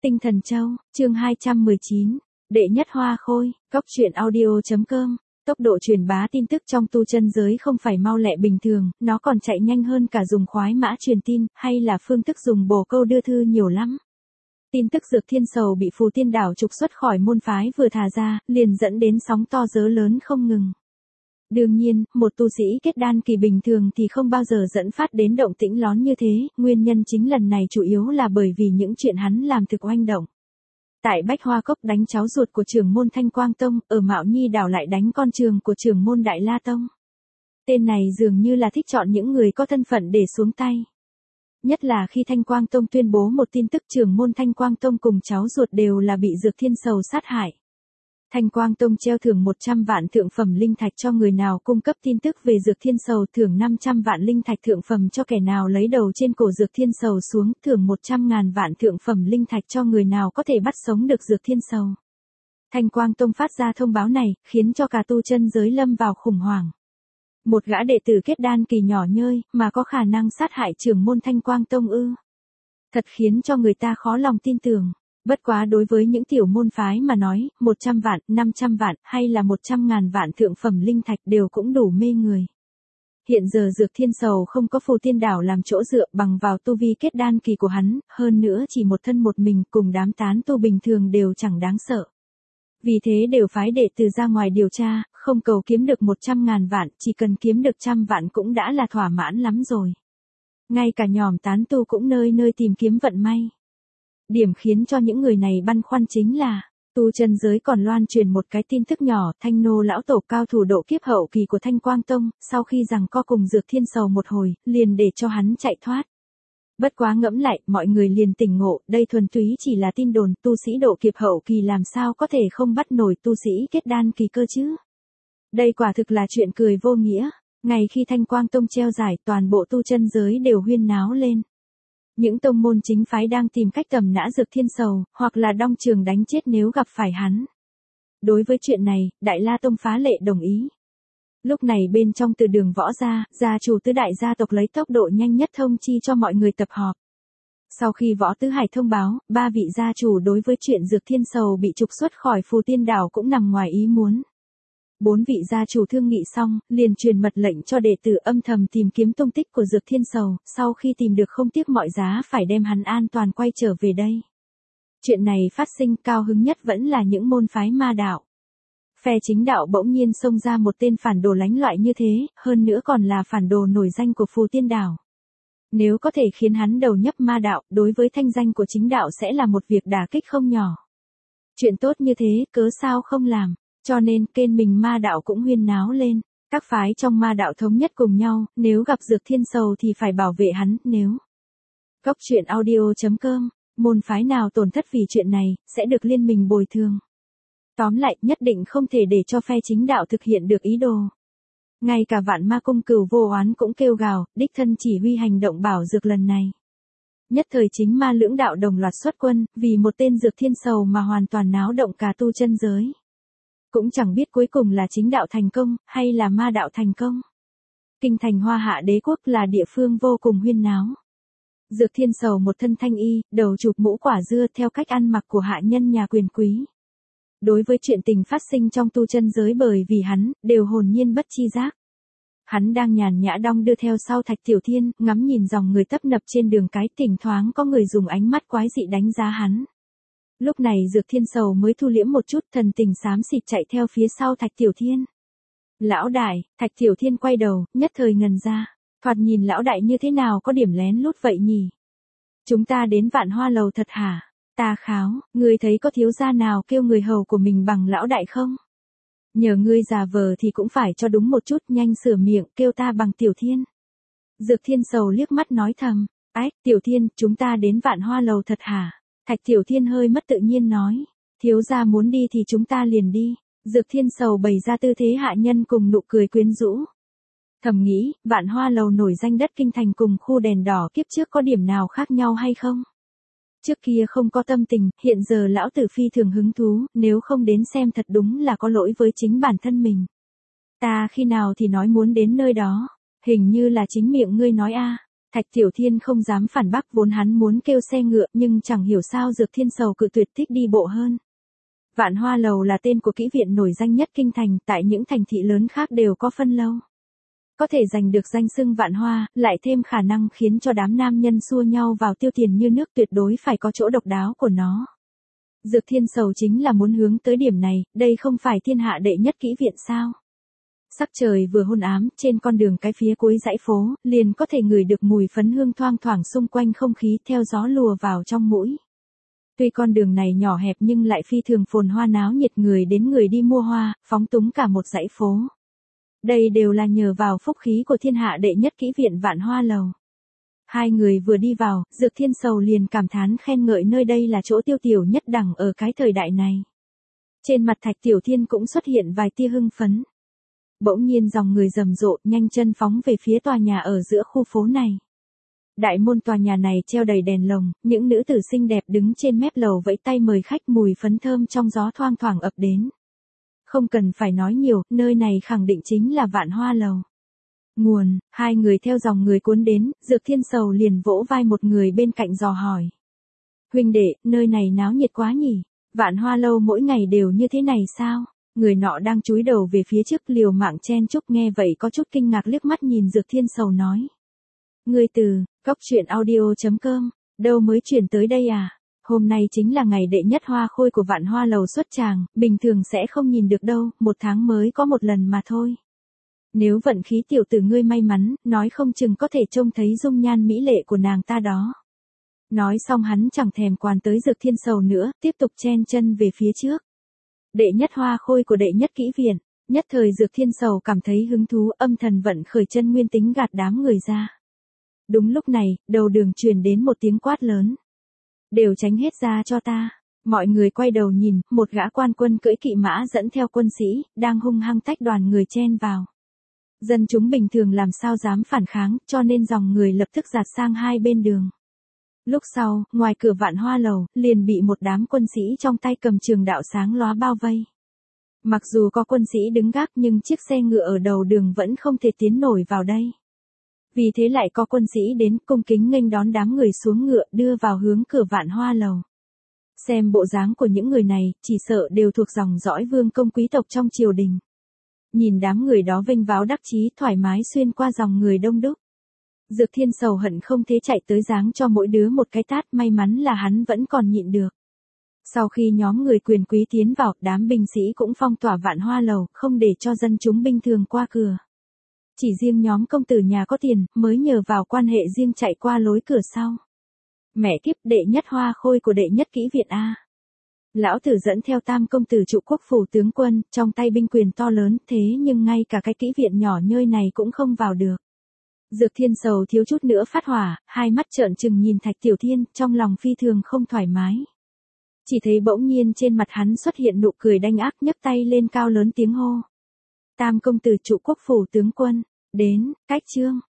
Tinh Thần Châu, chương 219, đệ nhất hoa khôi, góc truyện audio.com. Tốc độ truyền bá tin tức trong tu chân giới không phải mau lẹ bình thường, nó còn chạy nhanh hơn cả dùng khoái mã truyền tin, hay là phương thức dùng bồ câu đưa thư nhiều lắm. Tin tức Dược Thiên Sầu bị Phù Tiên Đảo trục xuất khỏi môn phái vừa thả ra, liền dẫn đến sóng to gió lớn không ngừng. Đương nhiên, một tu sĩ kết đan kỳ bình thường thì không bao giờ dẫn phát đến động tĩnh lớn như thế, nguyên nhân chính lần này chủ yếu là bởi vì những chuyện hắn làm thực oanh động. Tại Bách Hoa Cốc đánh cháu ruột của trưởng môn Thanh Quang Tông, ở Mạo Nhi Đảo lại đánh con trường của trưởng môn Đại La Tông. Tên này dường như là thích chọn những người có thân phận để xuống tay. Nhất là khi Thanh Quang Tông tuyên bố một tin tức trưởng môn Thanh Quang Tông cùng cháu ruột đều là bị Dược Thiên Sầu sát hại. Thanh Quang Tông treo thưởng 100 vạn thượng phẩm linh thạch cho người nào cung cấp tin tức về Dược Thiên Sầu, thưởng 500 vạn linh thạch thượng phẩm cho kẻ nào lấy đầu trên cổ Dược Thiên Sầu xuống, thưởng 100.000 vạn thượng phẩm linh thạch cho người nào có thể bắt sống được Dược Thiên Sầu. Thanh Quang Tông phát ra thông báo này, khiến cho cả tu chân giới lâm vào khủng hoảng. Một gã đệ tử kết đan kỳ nhỏ nhoi, mà có khả năng sát hại trưởng môn Thanh Quang Tông ư? Thật khiến cho người ta khó lòng tin tưởng. Bất quá đối với những tiểu môn phái mà nói, 100 vạn, 500 vạn, hay là 100.000 vạn thượng phẩm linh thạch đều cũng đủ mê người. Hiện giờ Dược Thiên Sầu không có Phù Tiên Đảo làm chỗ dựa, bằng vào tu vi kết đan kỳ của hắn, hơn nữa chỉ một thân một mình cùng đám tán tu bình thường đều chẳng đáng sợ. Vì thế đều phái đệ tử ra ngoài điều tra, không cầu kiếm được 100.000 vạn, chỉ cần kiếm được 100 vạn cũng đã là thỏa mãn lắm rồi. Ngay cả nhòm tán tu cũng nơi nơi tìm kiếm vận may. Điểm khiến cho những người này băn khoăn chính là, tu chân giới còn loan truyền một cái tin tức nhỏ, Thanh Nô lão tổ cao thủ độ kiếp hậu kỳ của Thanh Quang Tông, sau khi giằng co cùng Dược Thiên Sầu một hồi, liền để cho hắn chạy thoát. Bất quá ngẫm lại, mọi người liền tỉnh ngộ, đây thuần túy chỉ là tin đồn, tu sĩ độ kiếp hậu kỳ làm sao có thể không bắt nổi tu sĩ kết đan kỳ cơ chứ. Đây quả thực là chuyện cười vô nghĩa. Ngày khi Thanh Quang Tông treo giải, toàn bộ tu chân giới đều huyên náo lên. Những tông môn chính phái đang tìm cách cầm nã Dược Thiên Sầu, hoặc là đong trường đánh chết nếu gặp phải hắn. Đối với chuyện này, Đại La Tông phá lệ đồng ý. Lúc này bên trong Từ Đường Võ gia, gia chủ tứ đại gia tộc lấy tốc độ nhanh nhất thông chi cho mọi người tập họp. Sau khi Võ Tứ Hải thông báo, 3 vị gia chủ đối với chuyện Dược Thiên Sầu bị trục xuất khỏi Phù Tiên Đảo cũng nằm ngoài ý muốn. 4 vị gia chủ thương nghị xong, liền truyền mật lệnh cho đệ tử âm thầm tìm kiếm tung tích của Dược Thiên Sầu, sau khi tìm được không tiếc mọi giá phải đem hắn an toàn quay trở về đây. Chuyện này phát sinh cao hứng nhất vẫn là những môn phái ma đạo. Phe chính đạo bỗng nhiên xông ra một tên phản đồ lánh loại như thế, hơn nữa còn là phản đồ nổi danh của Phù Tiên Đảo. Nếu có thể khiến hắn đầu nhấp ma đạo, đối với thanh danh của chính đạo sẽ là một việc đả kích không nhỏ. Chuyện tốt như thế, cớ sao không làm. Cho nên, kênh mình ma đạo cũng huyên náo lên. Các phái trong ma đạo thống nhất cùng nhau, nếu gặp Dược Thiên Sầu thì phải bảo vệ hắn, nếu. Góc truyện audio.com, môn phái nào tổn thất vì chuyện này, sẽ được liên minh bồi thường. Tóm lại, nhất định không thể để cho phe chính đạo thực hiện được ý đồ. Ngay cả Vạn Ma Cung Cửu Vô Oán cũng kêu gào, đích thân chỉ huy hành động bảo dược lần này. Nhất thời chính ma lưỡng đạo đồng loạt xuất quân, vì một tên Dược Thiên Sầu mà hoàn toàn náo động cả tu chân giới. Cũng chẳng biết cuối cùng là chính đạo thành công, hay là ma đạo thành công. Kinh thành Hoa Hạ Đế quốc là địa phương vô cùng huyên náo. Dược Thiên Sầu một thân thanh y, đầu chụp mũ quả dưa theo cách ăn mặc của hạ nhân nhà quyền quý. Đối với chuyện tình phát sinh trong tu chân giới bởi vì hắn, đều hồn nhiên bất chi giác. Hắn đang nhàn nhã đong đưa theo sau Thạch Tiểu Thiên, ngắm nhìn dòng người tấp nập trên đường cái, thỉnh thoáng có người dùng ánh mắt quái dị đánh giá hắn. Lúc này Dược Thiên Sầu mới thu liễm một chút, thần tình xám xịt chạy theo phía sau Thạch Tiểu Thiên. Lão đại, Thạch Tiểu Thiên quay đầu, nhất thời ngần ra. Thoạt nhìn lão đại như thế nào có điểm lén lút vậy nhỉ? Chúng ta đến Vạn Hoa Lầu thật hả? Ta kháo, ngươi thấy có thiếu gia nào kêu người hầu của mình bằng lão đại không? Nhờ ngươi già vờ thì cũng phải cho đúng một chút, nhanh sửa miệng, kêu ta bằng Tiểu Thiên. Dược Thiên Sầu liếc mắt nói thầm, ách, Tiểu Thiên, chúng ta đến Vạn Hoa Lầu thật hả? Thạch Tiểu Thiên hơi mất tự nhiên nói, thiếu gia muốn đi thì chúng ta liền đi. Dược Thiên Sầu bày ra tư thế hạ nhân cùng nụ cười quyến rũ. Thầm nghĩ, Vạn Hoa Lầu nổi danh đất kinh thành cùng khu đèn đỏ kiếp trước có điểm nào khác nhau hay không? Trước kia không có tâm tình, hiện giờ lão tử phi thường hứng thú, nếu không đến xem thật đúng là có lỗi với chính bản thân mình. Ta khi nào thì nói muốn đến nơi đó, hình như là chính miệng ngươi nói a. Thạch Tiểu Thiên không dám phản bác, vốn hắn muốn kêu xe ngựa nhưng chẳng hiểu sao Dược Thiên Sầu cự tuyệt, thích đi bộ hơn. Vạn Hoa Lầu là tên của kỹ viện nổi danh nhất kinh thành, tại những thành thị lớn khác đều có phân lâu. Có thể giành được danh xưng Vạn Hoa, lại thêm khả năng khiến cho đám nam nhân xua nhau vào tiêu tiền như nước, tuyệt đối phải có chỗ độc đáo của nó. Dược Thiên Sầu chính là muốn hướng tới điểm này, đây không phải thiên hạ đệ nhất kỹ viện sao? Sắc trời vừa hôn ám, trên con đường cái phía cuối dãy phố, liền có thể ngửi được mùi phấn hương thoang thoảng xung quanh, không khí theo gió lùa vào trong mũi. Tuy con đường này nhỏ hẹp nhưng lại phi thường phồn hoa náo nhiệt, người đến người đi mua hoa, phóng túng cả một dãy phố. Đây đều là nhờ vào phúc khí của thiên hạ đệ nhất kỹ viện Vạn Hoa Lầu. Hai người vừa đi vào, Dược Thiên Sầu liền cảm thán khen ngợi nơi đây là chỗ tiêu tiểu nhất đẳng ở cái thời đại này. Trên mặt Thạch Tiểu Thiên cũng xuất hiện vài tia hưng phấn. Bỗng nhiên dòng người rầm rộ, nhanh chân phóng về phía tòa nhà ở giữa khu phố này. Đại môn tòa nhà này treo đầy đèn lồng, những nữ tử xinh đẹp đứng trên mép lầu vẫy tay mời khách, mùi phấn thơm trong gió thoang thoảng ập đến. Không cần phải nói nhiều, nơi này khẳng định chính là Vạn Hoa Lầu. Nguồn, hai người theo dòng người cuốn đến, Dược Thiên Sầu liền vỗ vai một người bên cạnh dò hỏi. Huynh đệ, nơi này náo nhiệt quá nhỉ, Vạn Hoa Lâu mỗi ngày đều như thế này sao? Người nọ đang chúi đầu về phía trước liều mạng chen chúc, nghe vậy có chút kinh ngạc liếc mắt nhìn Dược Thiên Sầu nói. Ngươi từ, Cóc Truyện Audio.com, đâu mới chuyển tới đây à? Hôm nay chính là ngày đệ nhất hoa khôi của Vạn Hoa Lầu xuất tràng, bình thường sẽ không nhìn được đâu, 1 tháng mới có một lần mà thôi. Nếu vận khí tiểu tử ngươi may mắn, nói không chừng có thể trông thấy dung nhan mỹ lệ của nàng ta đó. Nói xong hắn chẳng thèm quan tới Dược Thiên Sầu nữa, tiếp tục chen chân về phía trước. Đệ nhất hoa khôi của đệ nhất kỹ viện, nhất thời Dược Thiên Sầu cảm thấy hứng thú, âm thầm vận khởi chân nguyên tính gạt đám người ra. Đúng lúc này, đầu đường truyền đến một tiếng quát lớn. Đều tránh hết ra cho ta. Mọi người quay đầu nhìn, một gã quan quân cưỡi kỵ mã dẫn theo quân sĩ, đang hung hăng tách đoàn người chen vào. Dân chúng bình thường làm sao dám phản kháng, cho nên dòng người lập tức dạt sang hai bên đường. Lúc sau, ngoài cửa Vạn Hoa Lầu, liền bị một đám quân sĩ trong tay cầm trường đạo sáng lóa bao vây. Mặc dù có quân sĩ đứng gác nhưng chiếc xe ngựa ở đầu đường vẫn không thể tiến nổi vào đây. Vì thế lại có quân sĩ đến cung kính nghênh đón đám người xuống ngựa, đưa vào hướng cửa Vạn Hoa Lầu. Xem bộ dáng của những người này, chỉ sợ đều thuộc dòng dõi vương công quý tộc trong triều đình. Nhìn đám người đó vênh váo đắc chí thoải mái xuyên qua dòng người đông đúc. Dược Thiên Sầu hận không thế chạy tới giáng cho mỗi đứa một cái tát, may mắn là hắn vẫn còn nhịn được. Sau khi nhóm người quyền quý tiến vào, đám binh sĩ cũng phong tỏa Vạn Hoa Lầu, không để cho dân chúng bình thường qua cửa. Chỉ riêng nhóm công tử nhà có tiền, mới nhờ vào quan hệ riêng chạy qua lối cửa sau. Mẹ kiếp, đệ nhất hoa khôi của đệ nhất kỹ viện A. Lão tử dẫn theo tam công tử trụ quốc phủ tướng quân, trong tay binh quyền to lớn, thế nhưng ngay cả cái kỹ viện nhỏ nhơi này cũng không vào được. Dược Thiên Sầu thiếu chút nữa phát hỏa, hai mắt trợn trừng nhìn Thạch Tiểu Thiên, trong lòng phi thường không thoải mái. Chỉ thấy bỗng nhiên trên mặt hắn xuất hiện nụ cười đanh ác, nhấc tay lên cao lớn tiếng hô. Tam công tử trụ quốc phủ tướng quân, đến, cách chương.